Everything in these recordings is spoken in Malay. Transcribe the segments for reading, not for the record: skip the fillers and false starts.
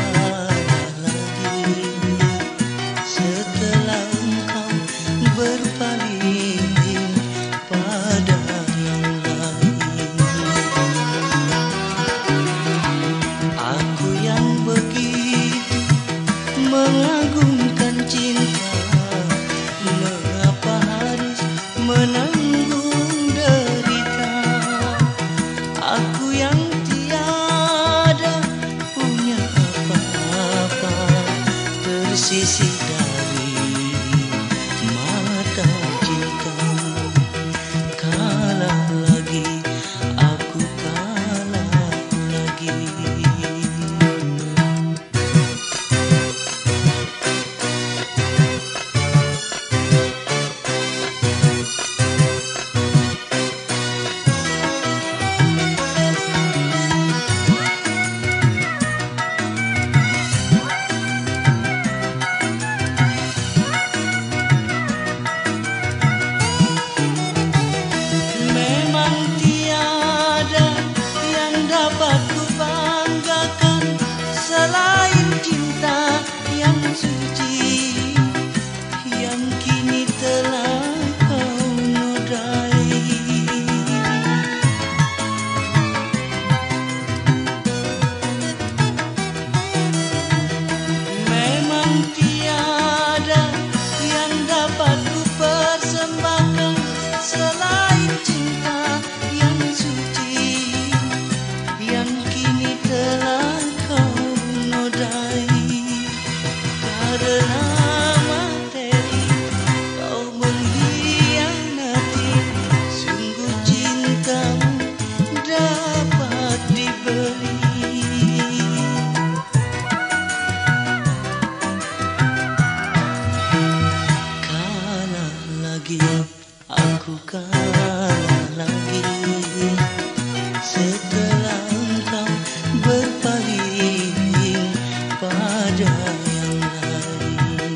kalah lagi setelah engkau berpaling pada yang lain. Aku yang begitu mengagungkan cinta, mengapa harus menanggung derita? Aku yang tiada punya apa-apa, tersisih dari mata cinta. Kalah lagi, aku kalah lagi. Selain cinta yang suci, yang kini telah kau nodai. Memang tiada yang dapat ku persembahkan selain cinta yang suci, yang kini telah karena materi kau mengkhianati, sungguh cintamu dapat dibeli. Kalah lagi, aku kalah lagi setelah engkau berpaling pada yang lain.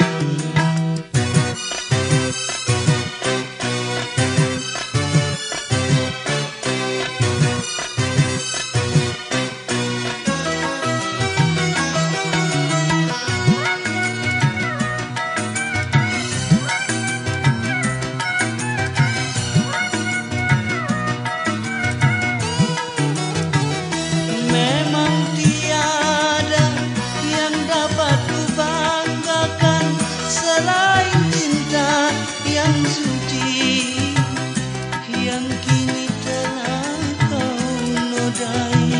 Memang tiada yang dapat ku banggakan selain cinta yang suci, yang kini telah kau nodai.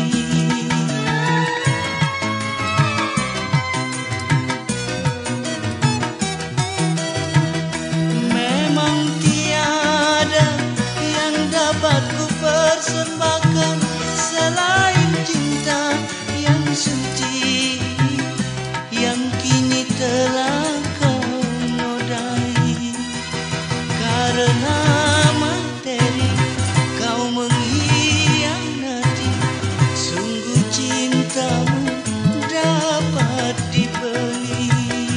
Memang tiada yang dapat ku persembahkan selain cinta yang suci, yang kini telah kau nodai. Karena materi kau mengkhianati, sungguh cintamu dapat dibeli.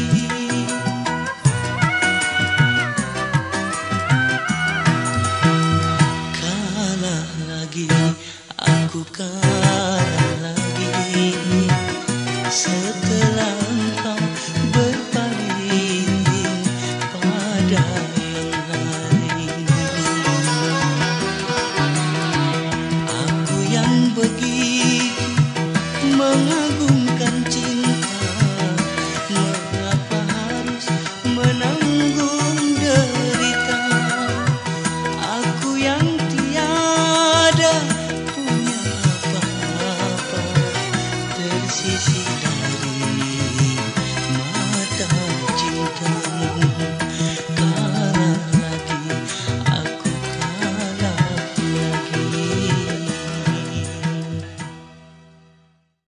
Kalah lagi, aku kalah lagi setelah engkau berpaling pada yang lain. Aku yang begitu mengagungkan cinta, mengapa harus menanggung derita? Aku yang tiada punya apa-apa, tersisih